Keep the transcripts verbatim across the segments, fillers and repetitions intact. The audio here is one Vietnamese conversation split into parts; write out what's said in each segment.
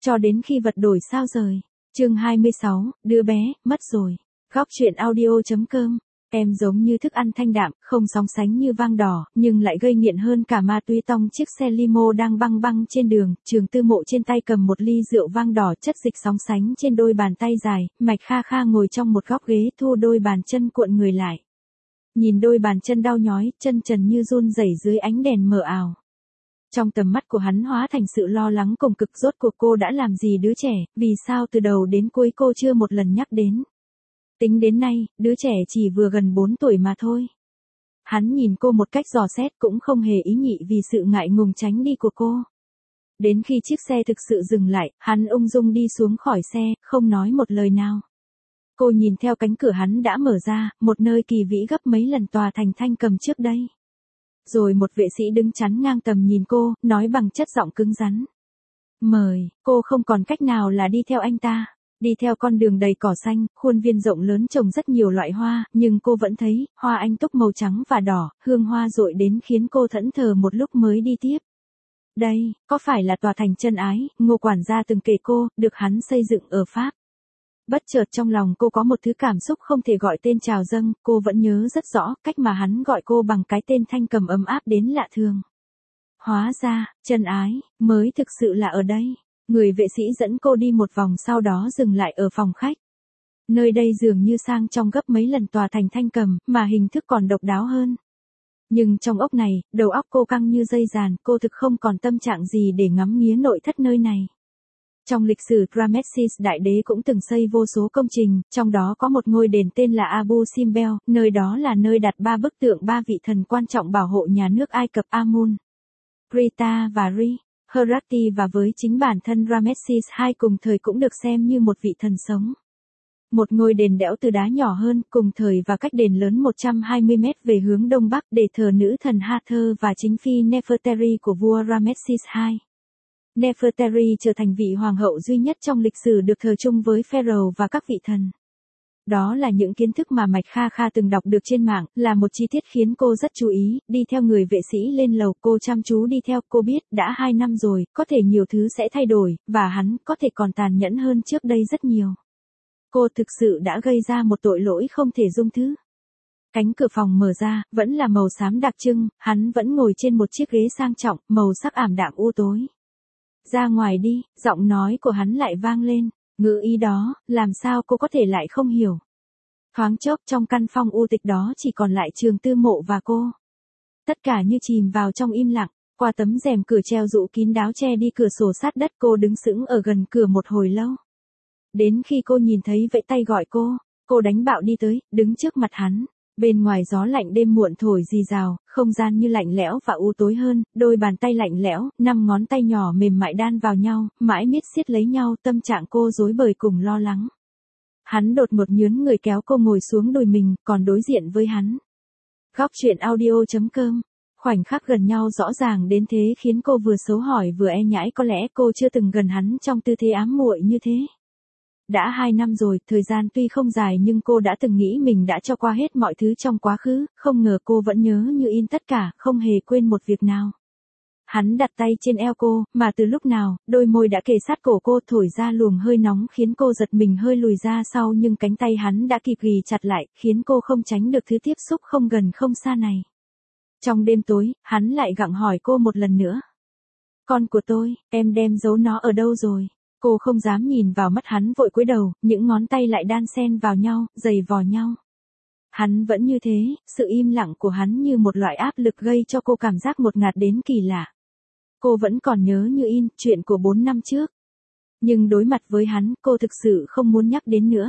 cho đến khi vật đổi sao rời. Chương hai mươi sáu, đứa bé, mất rồi. Góc truyện audio.com. Em giống như thức ăn thanh đạm, không sóng sánh như vang đỏ, nhưng lại gây nghiện hơn cả ma túy tông. Chiếc xe limo đang băng băng trên đường, Trường Tư Mộ trên tay cầm một ly rượu vang đỏ chất dịch sóng sánh trên đôi bàn tay dài, Mạch Kha Kha ngồi trong một góc ghế thu đôi bàn chân cuộn người lại. Nhìn đôi bàn chân đau nhói, chân trần như run rẩy dưới ánh đèn mờ ảo. Trong tầm mắt của hắn hóa thành sự lo lắng cùng cực, rốt cuộc cô đã làm gì đứa trẻ, vì sao từ đầu đến cuối cô chưa một lần nhắc đến. Tính đến nay, đứa trẻ chỉ vừa gần bốn tuổi mà thôi. Hắn nhìn cô một cách dò xét cũng không hề ý nhị vì sự ngại ngùng tránh đi của cô. Đến khi chiếc xe thực sự dừng lại, hắn ung dung đi xuống khỏi xe, không nói một lời nào. Cô nhìn theo cánh cửa hắn đã mở ra, một nơi kỳ vĩ gấp mấy lần tòa thành Thanh Cầm trước đây. Rồi một vệ sĩ đứng chắn ngang tầm nhìn cô, nói bằng chất giọng cứng rắn. Mời, cô không còn cách nào là đi theo anh ta. Đi theo con đường đầy cỏ xanh, khuôn viên rộng lớn trồng rất nhiều loại hoa, nhưng cô vẫn thấy, hoa anh túc màu trắng và đỏ, hương hoa dội đến khiến cô thẫn thờ một lúc mới đi tiếp. Đây, có phải là tòa thành chân ái, Ngô quản gia từng kể cô, được hắn xây dựng ở Pháp. Bất chợt trong lòng cô có một thứ cảm xúc không thể gọi tên trào dâng, cô vẫn nhớ rất rõ cách mà hắn gọi cô bằng cái tên Thanh Cầm ấm áp đến lạ thường. Hóa ra, chân ái, mới thực sự là ở đây. Người vệ sĩ dẫn cô đi một vòng sau đó dừng lại ở phòng khách. Nơi đây dường như sang trọng gấp mấy lần tòa thành Thanh Cầm, mà hình thức còn độc đáo hơn. Nhưng trong ốc này, đầu óc cô căng như dây dàn, cô thực không còn tâm trạng gì để ngắm nghía nội thất nơi này. Trong lịch sử, Ramesses Đại Đế cũng từng xây vô số công trình, trong đó có một ngôi đền tên là Abu Simbel, nơi đó là nơi đặt ba bức tượng ba vị thần quan trọng bảo hộ nhà nước Ai Cập Amun, Krita và Ri. Herati và với chính bản thân Ramesses đệ nhị cùng thời cũng được xem như một vị thần sống. Một ngôi đền đẽo từ đá nhỏ hơn, cùng thời và cách đền lớn một trăm hai mươi mét về hướng đông bắc để thờ nữ thần Hathor và chính phi Nefertari của vua Ramesses đệ nhị. Nefertari trở thành vị hoàng hậu duy nhất trong lịch sử được thờ chung với Pharaoh và các vị thần. Đó là những kiến thức mà Mạch Kha Kha từng đọc được trên mạng, là một chi tiết khiến cô rất chú ý, đi theo người vệ sĩ lên lầu, cô chăm chú đi theo, cô biết, đã hai năm rồi, có thể nhiều thứ sẽ thay đổi, và hắn, có thể còn tàn nhẫn hơn trước đây rất nhiều. Cô thực sự đã gây ra một tội lỗi không thể dung thứ. Cánh cửa phòng mở ra, vẫn là màu xám đặc trưng, hắn vẫn ngồi trên một chiếc ghế sang trọng, màu sắc ảm đạm u tối. Ra ngoài đi, giọng nói của hắn lại vang lên. Ngữ ý đó, làm sao cô có thể lại không hiểu. Thoáng chốc trong căn phòng u tịch đó chỉ còn lại Trường Tư Mộ và cô. Tất cả như chìm vào trong im lặng, qua tấm rèm cửa treo dụ kín đáo che đi cửa sổ sát đất, cô đứng sững ở gần cửa một hồi lâu. Đến khi cô nhìn thấy vẫy tay gọi cô, cô đánh bạo đi tới, đứng trước mặt hắn. Bên ngoài gió lạnh đêm muộn thổi rì rào, không gian như lạnh lẽo và u tối hơn, đôi bàn tay lạnh lẽo, năm ngón tay nhỏ mềm mại đan vào nhau, mãi miết siết lấy nhau, tâm trạng cô rối bời cùng lo lắng. Hắn đột ngột nhướn người kéo cô ngồi xuống đùi mình, còn đối diện với hắn. Góc truyện audio.com. Khoảnh khắc gần nhau rõ ràng đến thế khiến cô vừa xấu hổ vừa e nhãi, có lẽ cô chưa từng gần hắn trong tư thế ám muội như thế. Đã hai năm rồi, thời gian tuy không dài nhưng cô đã từng nghĩ mình đã cho qua hết mọi thứ trong quá khứ, không ngờ cô vẫn nhớ như in tất cả, không hề quên một việc nào. Hắn đặt tay trên eo cô, mà từ lúc nào, đôi môi đã kề sát cổ cô, thổi ra luồng hơi nóng khiến cô giật mình hơi lùi ra sau, nhưng cánh tay hắn đã kịp ghì chặt lại, khiến cô không tránh được thứ tiếp xúc không gần không xa này. Trong đêm tối, hắn lại gặng hỏi cô một lần nữa. Con của tôi, em đem giấu nó ở đâu rồi? Cô không dám nhìn vào mắt hắn, vội cúi đầu, những ngón tay lại đan xen vào nhau, giày vò nhau. Hắn vẫn như thế, sự im lặng của hắn như một loại áp lực gây cho cô cảm giác ngột ngạt đến kỳ lạ. Cô vẫn còn nhớ như in, chuyện của bốn năm trước. Nhưng đối mặt với hắn, cô thực sự không muốn nhắc đến nữa.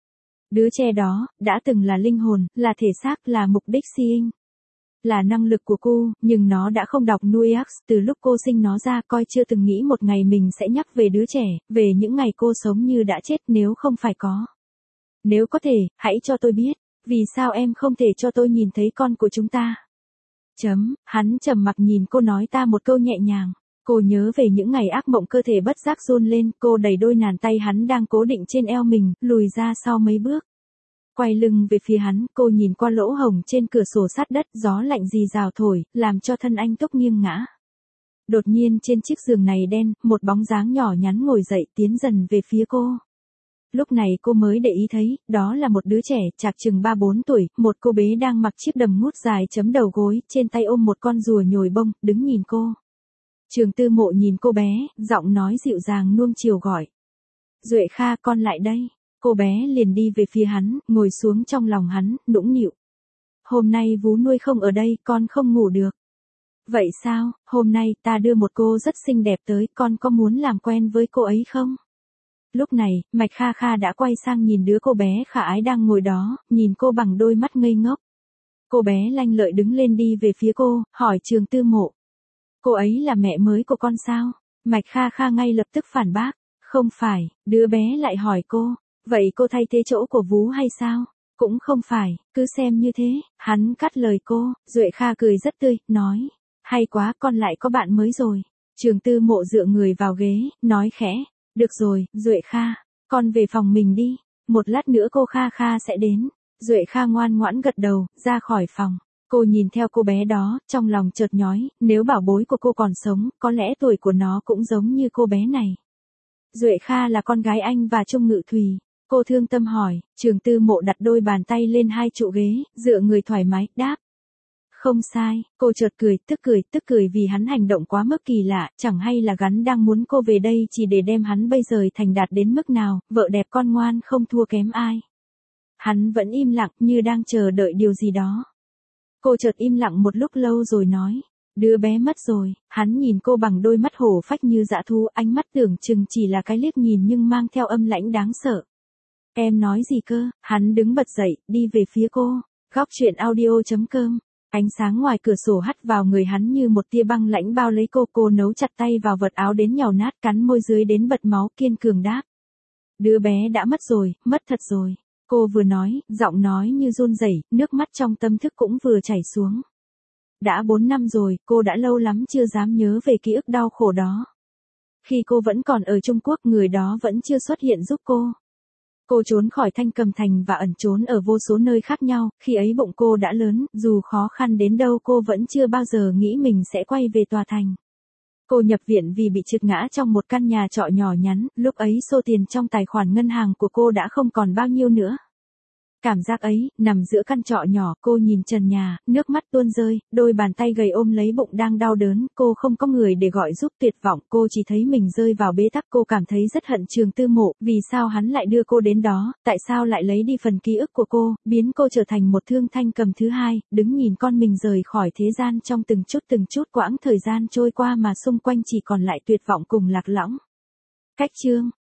Đứa trẻ đó, đã từng là linh hồn, là thể xác, là mục đích sinh. Là năng lực của cô, nhưng nó đã không đọc nuôi ác, từ lúc cô sinh nó ra, coi chưa từng nghĩ một ngày mình sẽ nhắc về đứa trẻ, về những ngày cô sống như đã chết nếu không phải có. Nếu có thể, hãy cho tôi biết, vì sao em không thể cho tôi nhìn thấy con của chúng ta? Chấm, hắn trầm mặc nhìn cô nói ta một câu nhẹ nhàng. Cô nhớ về những ngày ác mộng, cơ thể bất giác run lên, cô đẩy đôi bàn tay hắn đang cố định trên eo mình, lùi ra sau mấy bước. Quay lưng về phía hắn, cô nhìn qua lỗ hổng trên cửa sổ sát đất, gió lạnh rì rào thổi, làm cho thân anh túc nghiêng ngã. Đột nhiên trên chiếc giường này đen, một bóng dáng nhỏ nhắn ngồi dậy tiến dần về phía cô. Lúc này cô mới để ý thấy, đó là một đứa trẻ, chạc chừng ba bốn tuổi, một cô bé đang mặc chiếc đầm mút dài chấm đầu gối, trên tay ôm một con rùa nhồi bông, đứng nhìn cô. Trường Tư Mộ nhìn cô bé, giọng nói dịu dàng nuông chiều gọi. Duệ Kha, con lại đây. Cô bé liền đi về phía hắn, ngồi xuống trong lòng hắn, nũng nịu. Hôm nay vú nuôi không ở đây, con không ngủ được. Vậy sao, hôm nay ta đưa một cô rất xinh đẹp tới, con có muốn làm quen với cô ấy không? Lúc này, Mạch Kha Kha đã quay sang nhìn đứa cô bé khả ái đang ngồi đó, nhìn cô bằng đôi mắt ngây ngốc. Cô bé lanh lợi đứng lên đi về phía cô, hỏi Trường Tư Mộ. Cô ấy là mẹ mới của con sao? Mạch Kha Kha ngay lập tức phản bác. Không phải, đứa bé lại hỏi cô. Vậy cô thay thế chỗ của vú hay sao? Cũng không phải, cứ xem như thế. Hắn cắt lời cô, Duệ Kha cười rất tươi, nói. Hay quá, con lại có bạn mới rồi. Trường Tư Mộ dựa người vào ghế, nói khẽ. Được rồi, Duệ Kha, con về phòng mình đi. Một lát nữa cô Kha Kha sẽ đến. Duệ Kha ngoan ngoãn gật đầu, ra khỏi phòng. Cô nhìn theo cô bé đó, trong lòng chợt nhói, nếu bảo bối của cô còn sống, có lẽ tuổi của nó cũng giống như cô bé này. Duệ Kha là con gái anh và Trung Ngự Thùy. Cô thương tâm hỏi, Trường Tư Mộ đặt đôi bàn tay lên hai trụ ghế, dựa người thoải mái, đáp. Không sai, cô chợt cười, tức cười, tức cười vì hắn hành động quá mức kỳ lạ, chẳng hay là gắn đang muốn cô về đây chỉ để đem hắn bây giờ thành đạt đến mức nào, vợ đẹp con ngoan không thua kém ai. Hắn vẫn im lặng như đang chờ đợi điều gì đó. Cô chợt im lặng một lúc lâu rồi nói, đứa bé mất rồi. Hắn nhìn cô bằng đôi mắt hổ phách như dã thú, ánh mắt tưởng chừng chỉ là cái liếc nhìn nhưng mang theo âm lãnh đáng sợ. Em nói gì cơ? Hắn đứng bật dậy, đi về phía cô. Góc truyện audio chấm com. Ánh sáng ngoài cửa sổ hắt vào người hắn như một tia băng lãnh bao lấy cô. Cô nấu chặt tay vào vật áo đến nhàu nát, cắn môi dưới đến bật máu, kiên cường đáp. Đứa bé đã mất rồi, mất thật rồi. Cô vừa nói, giọng nói như run rẩy, nước mắt trong tâm thức cũng vừa chảy xuống. Đã bốn năm rồi, cô đã lâu lắm chưa dám nhớ về ký ức đau khổ đó. Khi cô vẫn còn ở Trung Quốc, người đó vẫn chưa xuất hiện giúp cô. Cô trốn khỏi Thanh Cầm Thành và ẩn trốn ở vô số nơi khác nhau, khi ấy bụng cô đã lớn, dù khó khăn đến đâu cô vẫn chưa bao giờ nghĩ mình sẽ quay về tòa thành. Cô nhập viện vì bị trượt ngã trong một căn nhà trọ nhỏ nhắn, lúc ấy số tiền trong tài khoản ngân hàng của cô đã không còn bao nhiêu nữa. Cảm giác ấy, nằm giữa căn trọ nhỏ, cô nhìn trần nhà, nước mắt tuôn rơi, đôi bàn tay gầy ôm lấy bụng đang đau đớn, cô không có người để gọi giúp, tuyệt vọng, cô chỉ thấy mình rơi vào bế tắc, cô cảm thấy rất hận Trường Tư Mộ, vì sao hắn lại đưa cô đến đó, tại sao lại lấy đi phần ký ức của cô, biến cô trở thành một thương Thanh Cầm thứ hai, đứng nhìn con mình rời khỏi thế gian trong từng chút từng chút quãng thời gian trôi qua mà xung quanh chỉ còn lại tuyệt vọng cùng lạc lõng. Cách chương